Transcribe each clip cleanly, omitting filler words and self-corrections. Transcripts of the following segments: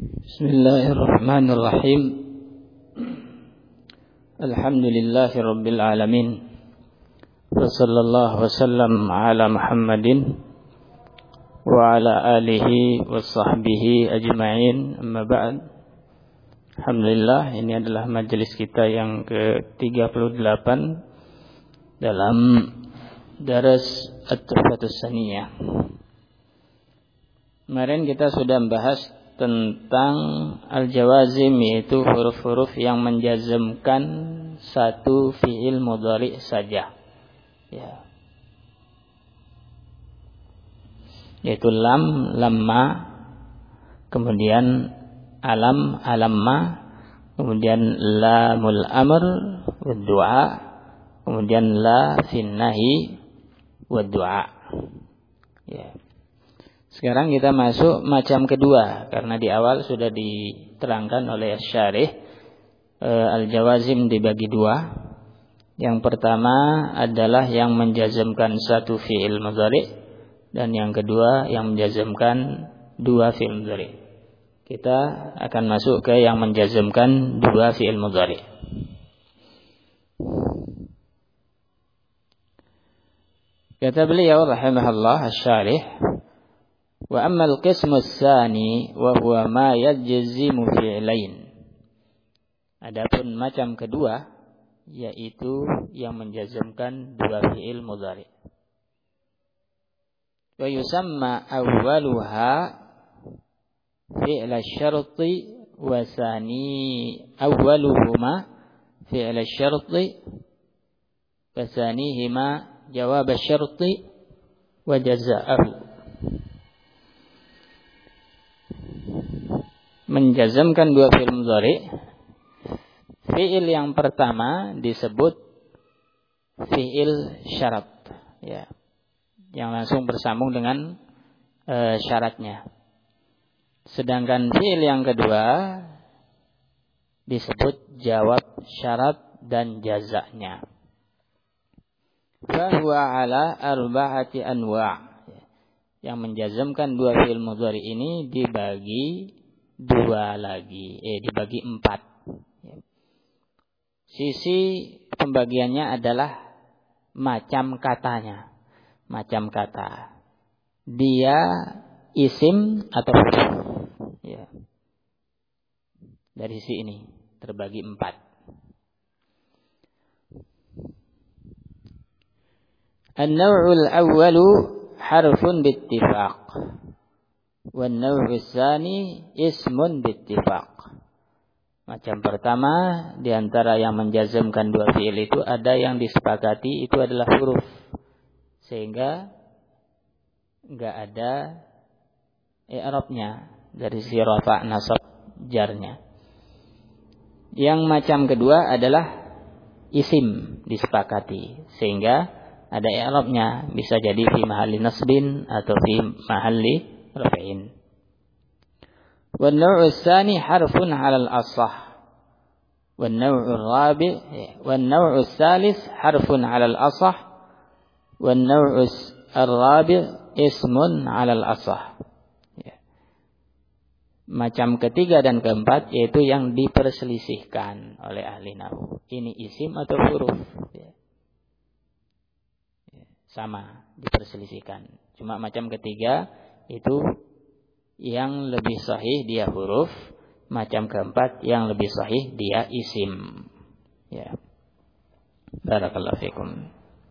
Bismillahirrahmanirrahim. Alhamdulillahi rabbil alamin. Wa sallallahu wasallam ala Muhammadin wa ala alihi wa sahbihi ajma'in. Amma ba'd. Alhamdulillah, ini adalah majelis kita yang ke-38 dalam daras At-Tuhfatus Saniyah. Kemarin kita sudah membahas tentang al-jawazim, yaitu huruf-huruf yang menjazmkan satu fi'il mudhari saja, ya. Yaitu lam, lamma, kemudian alam, alamma, kemudian lamul amr wad du'a, kemudian la fin nahi wad du'a, ya. Sekarang kita masuk macam kedua, karena di awal sudah diterangkan oleh syarih al-jawazim dibagi dua. Yang pertama adalah yang menjazmkan satu fi'il mudhari, dan yang kedua yang menjazmkan dua fi'il mudhari. Kita akan masuk ke yang menjazmkan dua fi'il mudhari. Kata beliau rahimahullah asy-syarih, wa ammal qismu tsani wa huwa ma yajzimu fi'lain. Adapun macam kedua, yaitu yang menjazmkan dua fi'il mudhari. Wa yusamma awwaluha fi'l asy-syarti wa tsani awwaluhuma fi'l asy-syarti wa tsanihima jawab asy-syarti wa jazaa'uhu. Menjazmkan dua fi'il mudhari, fi'il yang pertama disebut fi'il syarat, ya, yang langsung bersambung dengan syaratnya. Sedangkan fi'il yang kedua disebut jawab syarat dan jazaknya. Fahuwa ala arba'ati anwa'. Yang menjazmkan dua fi'il mudhari ini dibagi dua lagi, dibagi empat. Sisi pembagiannya adalah macam katanya. Macam kata, dia isim atau huruf, ya. Dari sisi ini terbagi empat. An-naw'ul awwalu harfun bittifaq, wan naw'u tsani ismun bittifaq. Macam pertama di antara yang menjazmkan dua fi'il itu ada yang disepakati itu adalah huruf, sehingga enggak ada i'rabnya dari sisi rafa' nasab jarnya. Yang macam kedua adalah isim disepakati, sehingga ada i'rabnya, bisa jadi fi mahalli nasbin atau fi mahalli raf'in. Wan naw'u tsani harfun 'ala al-ashah. Wan naw'u tsalits harfun 'ala al-ashah. Wan naw'u ar-rabi' ismun 'ala al-ashah. Macam ketiga dan keempat yaitu yang diperselisihkan oleh ahli nahwu. Ini isim atau huruf, ya. Sama, diperselisihkan. Cuma macam ketiga itu yang lebih sahih dia huruf, macam keempat yang lebih sahih dia isim, ya. Barakallahu fikum.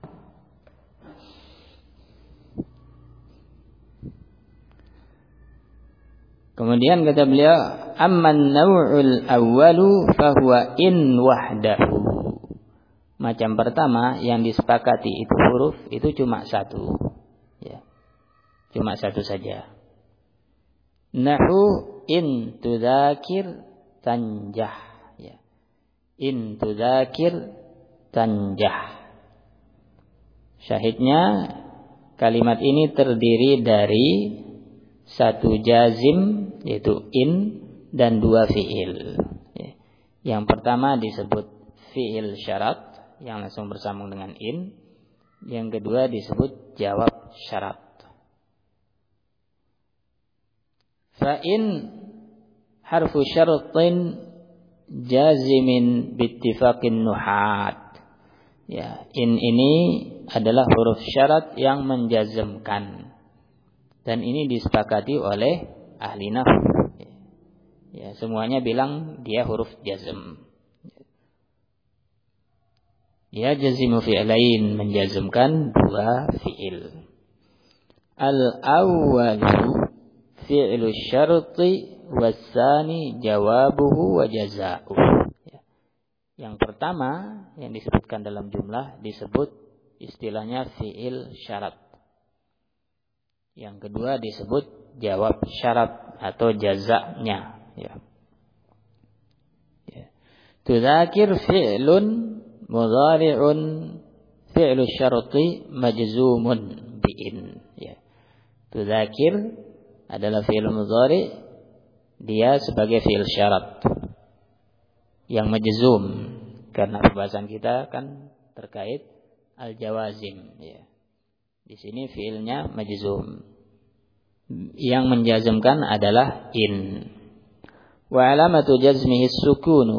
Kemudian kata beliau, amman naw'ul awwalu fahuwa in wahdahu. Macam pertama yang disepakati itu huruf, itu cuma satu, ya. Cuma satu saja. Nahu in tudzakir tanjah, ya. In tudzakir tanjah. Syahidnya kalimat ini terdiri dari satu jazim yaitu in dan dua fi'il, ya. Yang pertama disebut fi'il syarat yang langsung bersambung dengan in. Yang kedua disebut jawab syarat. Fa in harfu syartin jazimin bittifaqin nuhat. Ya, in ini adalah huruf syarat yang menjazmkan. Dan ini disepakati oleh ahli nahwu. Ya, semuanya bilang dia huruf jazm. Ya, jazimu fi'lain, menjazmkan dua fi'il. Al-awwalu fi'lu syarti was-tsani jawabuhu wa jazaa'uhu. Yang pertama yang disebutkan dalam jumlah disebut istilahnya fi'il syarat. Yang kedua disebut jawab syarat atau jazanya. Ya. Tudzakir fi'lun mudhari'un fi'lu syarti majzumun bi'in. Ya. Tudzakir adalah fi'il mudhari', dia sebagai fi'il syarat yang majzum, karena pembahasan kita kan terkait al-jawazim. Ya. Di sini fi'ilnya majzum. Yang menjazmkan adalah in. Wa alamatu jazmihi as-sukunu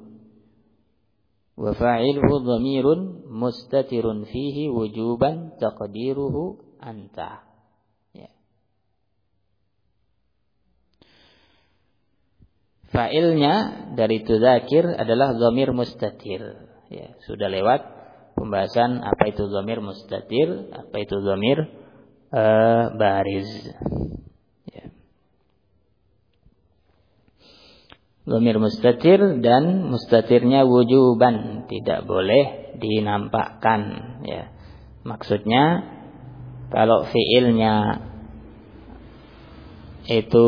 wa fa'iluhu dhamirun mustatirun fihi wujuban taqdiruhu anta. Ya. Fa'ilnya dari tudzakir adalah dhamir mustatir. Ya, sudah lewat pembahasan apa itu dhamir mustatir, apa itu dhamir bariz. Ya. Dhamir mustatir dan mustatirnya wujuban, tidak boleh dinampakkan. Ya. Maksudnya kalau fiilnya itu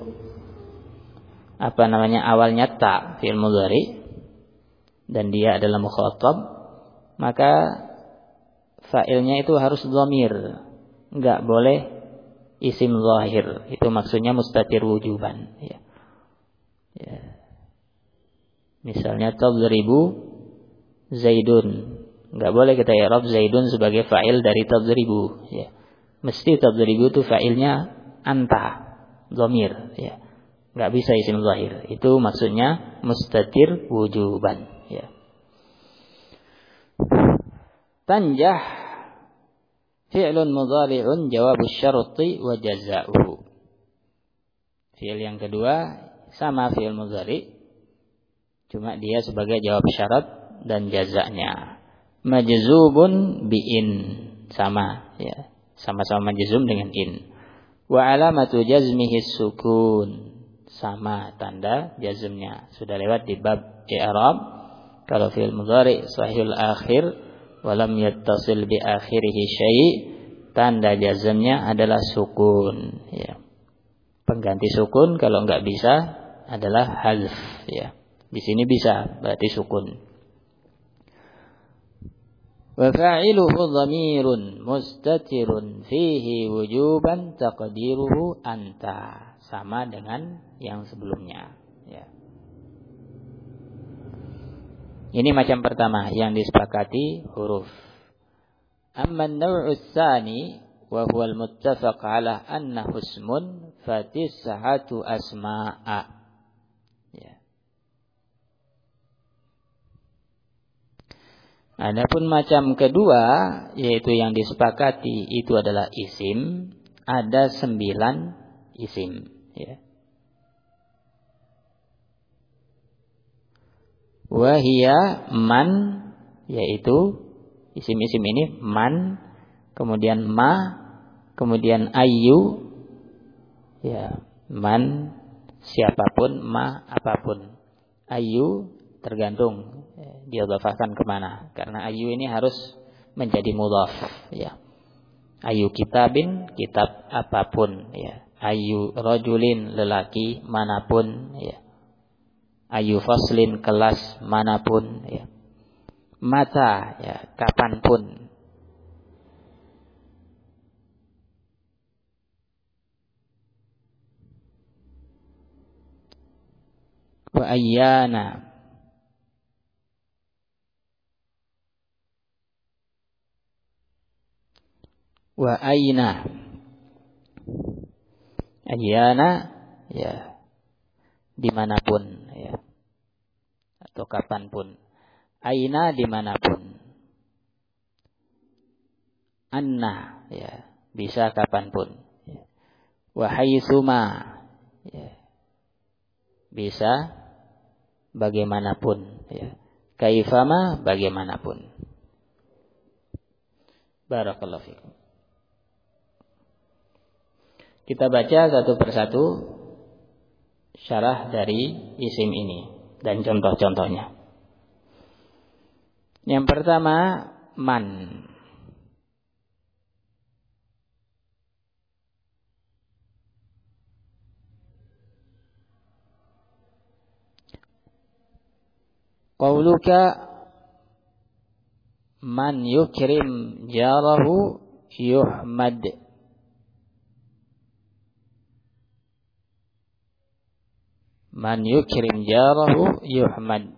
awalnya ta, fiil mudhari, dan dia adalah mukhatab, maka fa'ilnya itu harus dhamir. Enggak boleh isim zahir. Itu maksudnya mustatir wujuban. Ya. Ya. Misalnya tadribu Zaidun. Enggak boleh kita i'rab Zaidun sebagai fa'il dari tadribu. Ya. Mesti tadribu itu fa'ilnya anta, dhamir. Ya. Enggak bisa isim zahir. Itu maksudnya mustatir wujuban. Ya. Tanjah fi'lun mudhari'un jawabus syarti wa jazaa'uhu. Fi'il yang kedua sama fi'il mudhari, cuma dia sebagai jawab syarat dan jazanya. Majzubun bi'in, sama ya, sama-sama majzum dengan in. Wa alamatu jazmihi sukun, sama tanda jazmnya. Sudah lewat di bab i'rab. Kalau fi'il mudhari sahihul akhir walam yattasil bi akhirihi syai', tanda jazmnya adalah sukun. Ya. Pengganti sukun kalau enggak bisa adalah hazf. Ya. Di sini bisa, berarti sukun. Wa fa'iluhu dhamirun mustatirun fihi wujuban taqdiruhu anta, sama dengan yang sebelumnya. Ya. Ini macam pertama yang disepakati huruf. Amma an-naw'u tsani wa huwa al-muttafaq 'ala annahu ismun fa tis'atu asma'a. Ya. Adapun macam kedua, yaitu yang disepakati itu adalah isim, ada 9 isim, ya. Wahia man, yaitu isim-isim ini man, kemudian ma, kemudian ayu, ya, man siapapun, ma apapun, ayu tergantung diidhafahkan kemana, karena ayu ini harus menjadi mudhaf, ya. Ayu kitabin, kitab apapun, ya. Ayu rajulin, lelaki manapun, ya. Ayu faslin, kelas manapun, ya. Mata, ya, kapanpun. Wa ayyana, wa aina. Ayyana, ya, dimanapun, ya, atau kapanpun. Aina dimanapun. Anna, ya, bisa kapanpun. Ya. Wa haitsuma, ya, bisa bagaimanapun, ya. Kaifama, bagaimanapun. Barakallahu fikum. Kita baca satu persatu syarah dari isim ini dan contoh-contohnya. Yang pertama, man. Qauluka man yukrim jarahu yuhmad. Man yukrim jarahu yuhmad.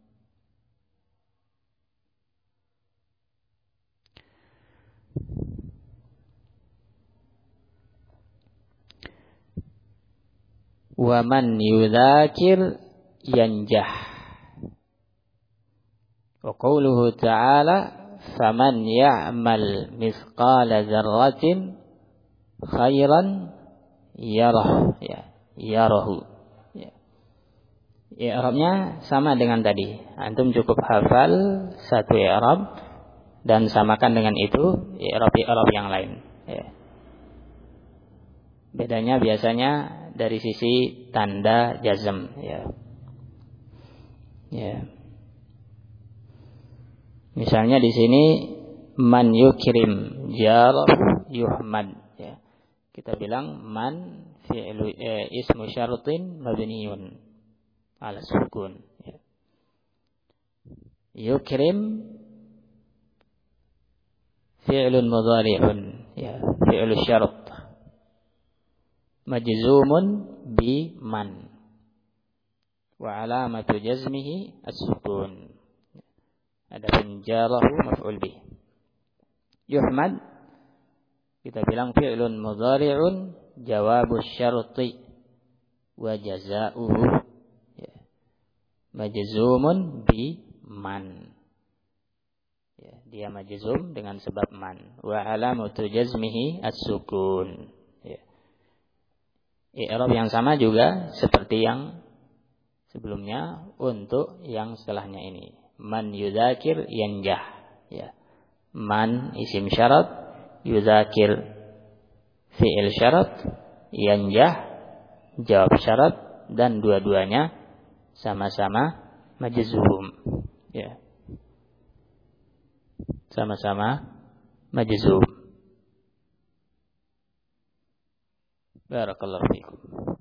Wa man yudzakir yanjah. Wa qauluhu ta'ala faman ya'mal mithqala dzarratin khairan yarah, ya, yarahu. Ya. I'rabnya sama dengan tadi. Antum cukup hafal satu i'rab dan samakan dengan itu i'rab yang lain, ya. Bedanya biasanya dari sisi tanda jazm, ya. Ya. Misalnya di sini man yukrim jarahu yuhmad, ya. Kita bilang man fi'lu ismu syartin mabniun ala sukun, ya. Yukrim fi'lun mudhari'un, ya, fi'lu syart majzumun bi man wa alamatu jazmihi as-sukun. Adapun jarahu maf'ul bih. Yuhmad kita bilang fi'lun mudhari'un jawabus syarti wa jazaa'uhu, ya, majzumun bi man, ya, dia majzum dengan sebab man wa alamatu jazmihi as-sukun, ya. I'rab yang sama juga seperti yang sebelumnya untuk yang setelahnya ini. Man yudzakir yanjah, ya. Man isim syarat, yudzakir fi'il syarat, yanjah jawab syarat, dan dua-duanya sama-sama majzum, ya. Sama-sama majzum. Barakallahu fikum.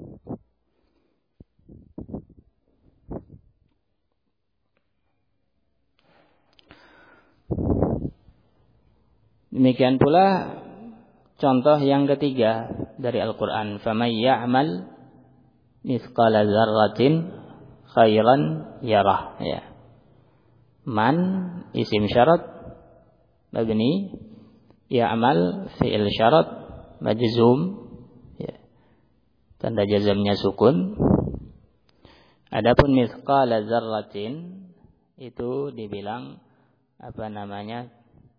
Demikian pula contoh yang ketiga dari Al-Quran. فَمَنْ يَعْمَلْ مِثْقَالَ ذَرَّةٍ خَيْرًا يَرَهُ, ya. Man isim syarat mabni, ya'mal fi'il syarat majzum, ya, tanda jazamnya sukun. Adapun mithqala dzarratin itu dibilang apa namanya?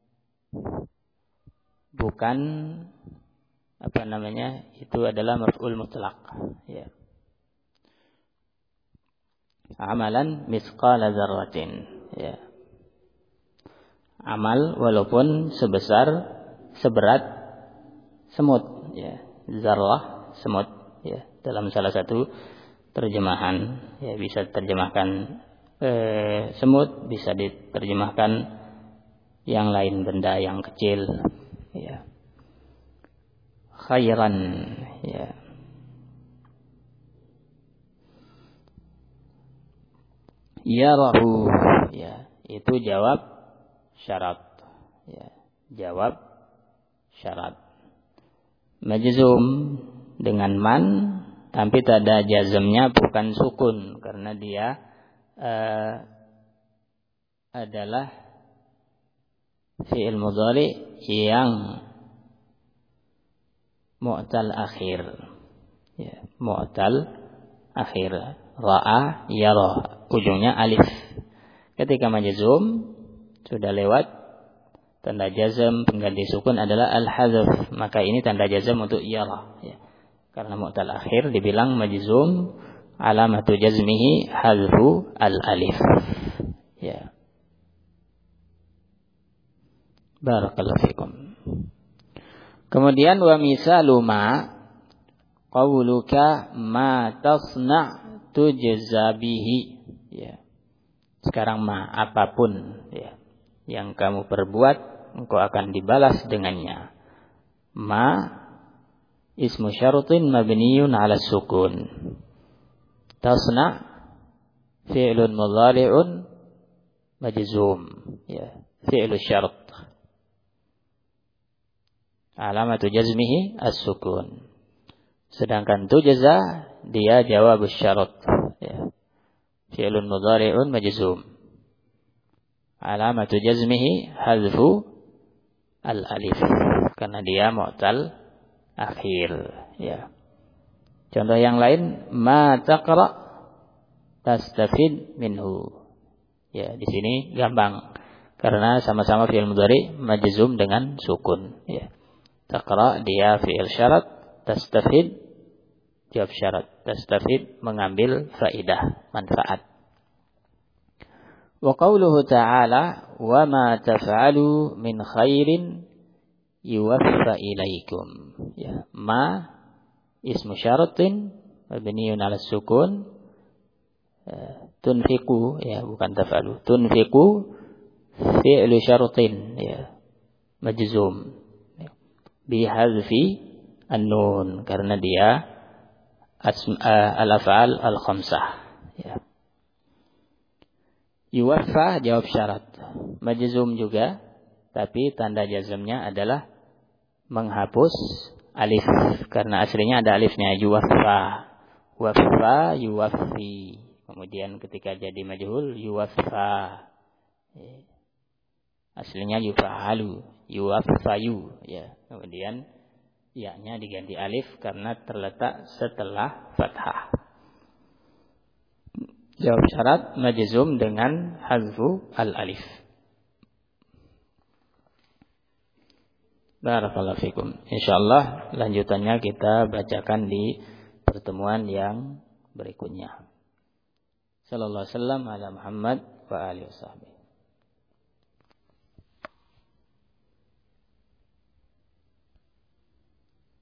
Bukan apa namanya? Itu adalah maf'ul mutlaq, ya. Amalan mithqala dzarratin, ya. Amal walaupun seberat semut, ya. Zarrah semut, ya. Dalam salah satu terjemahan, ya, bisa terjemahkan semut, bisa diterjemahkan yang lain, benda yang kecil, ya. Khairan, ya. Yarahu, ya, itu jawab syarat, ya, jawab syarat majzum dengan man, tapi tanda jazmnya bukan sukun karena dia adalah fi'il mudhari yang mu'tal akhir, ya, mu'tal akhir. Ra'a yara, ujungnya alif. Ketika majzum sudah lewat tanda jazm pengganti sukun adalah al-hadzf, maka ini tanda jazm untuk yara, ya. Karena mu'tal akhir dibilang majzum, alamatu jazmihi hadzfu al-alif. Ya. Barakallahu fikum. Kemudian wa misalu ma qauluka ma tasna' tujza bihi. Ya. Sekarang ma, apapun ya yang kamu perbuat engkau akan dibalas dengannya. Ma ismu syartin mabniyun 'ala sukun. Tasna' fi'lun mudhari'un majzum, ya, fi'lu syart. Alamatu jazmihi as-sukun. Sedangkan tujza dia jawab syarat, ya. Fi'lun mudhari'un majzum. Alamatu jazmihi hadzfu al-alif karena dia mu'tal akhir, ya. Contoh yang lain, ma taqra tastafid minhu. Ya, di sini gampang karena sama-sama fi'il mudhari majzum dengan sukun, ya. Taqra dia fi'il syarat, tastafid jawab syarat. Tastafid mengambil faidah, manfaat. Wa qauluhu ta'ala wa ma taf'alu min khairin yuwaffa ilaikum. Ya, ma ismu syaratin mabniun 'ala sukun, tunfiqu, ya, bukan taf'alu. Tunfiqu fi'lu syaratin, ya, majzum bi hadzfi an-nun karena dia al-af'al al-khamsah, ya. Yuwaffa jawab syarat, majzum juga, tapi tanda jazmnya adalah menghapus alif karena aslinya ada alifnya. Yuwaffa, waffa yuwaffi, kemudian ketika jadi majhul yuwaffa, aslinya yufa'alu, yuwaffayu, ya. Kemudian ya-nya diganti alif karena terletak setelah fathah. Jawab syarat majzum dengan hadzfu al-alif. Barakallahu fikum. Insyaallah lanjutannya kita bacakan di pertemuan yang berikutnya. Sallallahu alaihi wasallam ala Muhammad wa alihi wasallam.